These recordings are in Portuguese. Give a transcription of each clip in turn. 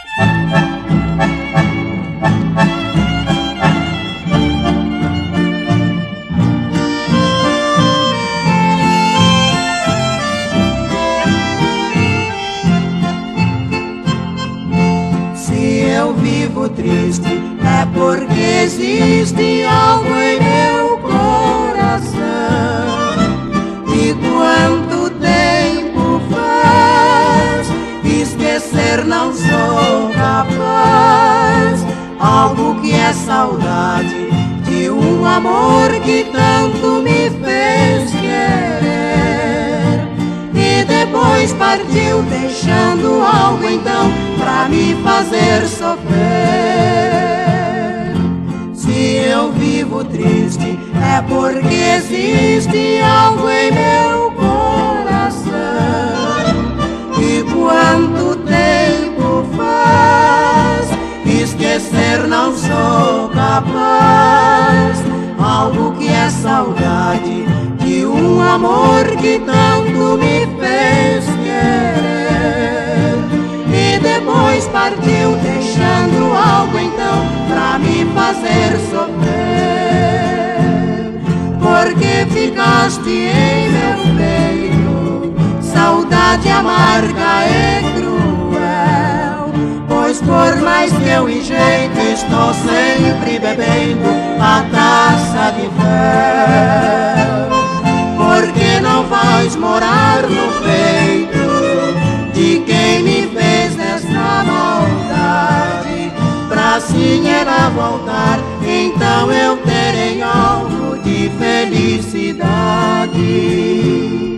Triste é porque existe algo em meu coração. E quanto tempo faz, esquecer não sou capaz. Algo que é saudade de um amor que tanto me fez querer. E depois partiu deixando algo então pra me fazer sofrer. Se eu vivo triste é porque existe algo em meu coração. E quanto tempo faz, esquecer não sou capaz. Algo que é saudade de um amor que tanto me fez querer. E depois partiu deixando algo então pra me fazer sofrer. Porque ficaste em meu peito, saudade amarga e cruel. Pois por mais que eu enjeito, estou sempre bebendo a taça de fel. Porque não vais morar no peito de quem me fez essa maldade. Pra assim ela voltar, então eu terei algo de felicidade.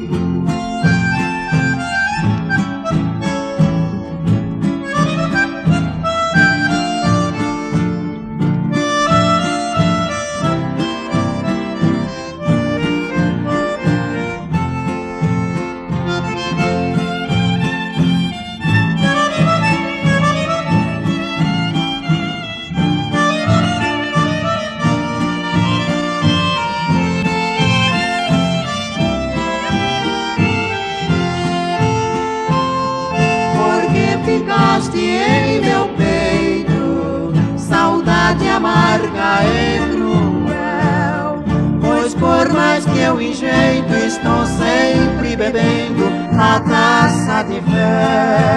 Ficaste em meu peito, saudade amarga e cruel. Pois por mais que eu enjeito, estou sempre bebendo a taça de fel.